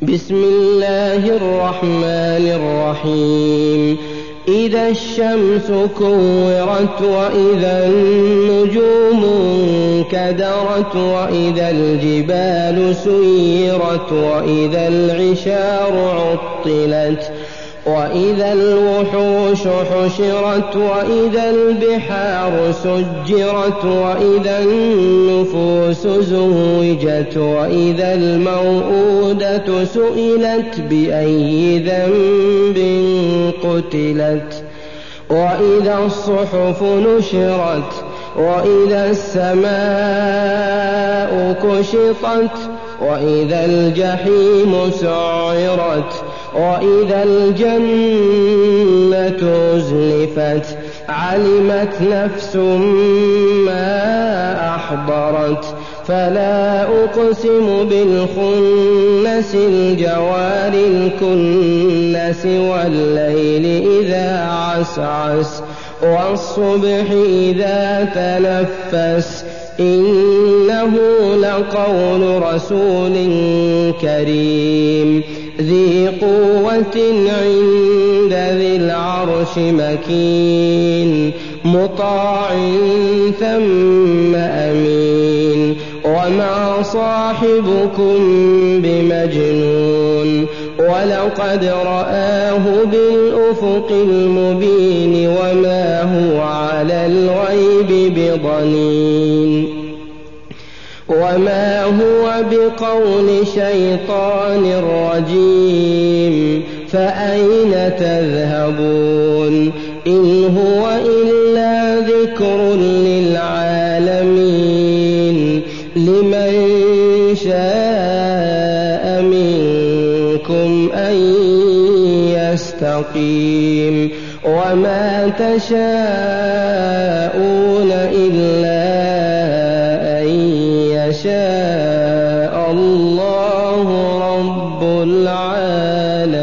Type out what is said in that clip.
بسم الله الرحمن الرحيم إذا الشمس كورت وإذا النجوم انكدرت وإذا الجبال سيرت وإذا العشار عطلت وإذا الوحوش حشرت وإذا البحار سجرت وإذا النفوس زوجت وإذا الموءودة سئلت بأي ذنب قتلت وإذا الصحف نشرت وإذا السماء كشطت وإذا الجحيم سعرت وإذا الجنة أزلفت علمت نفس ما أحضرت فلا أقسم بالخنس الجوار الكنس والليل إذا عسعس والصبح إذا تنفس إنه لقول رسول كريم ذي قوة عند ذي العرش مكين مطاع ثم أمين وما صاحبكم بمجنون ولقد رآه بالأفق المبين وما هو على الغيب بضنين وما هو بقول شيطان رجيم فأين تذهبون إن هو إلا ذكر للعالمين لمن شاء منكم أن يستقيم وما تشاءون إلا أن يشاء الله رب العالمين.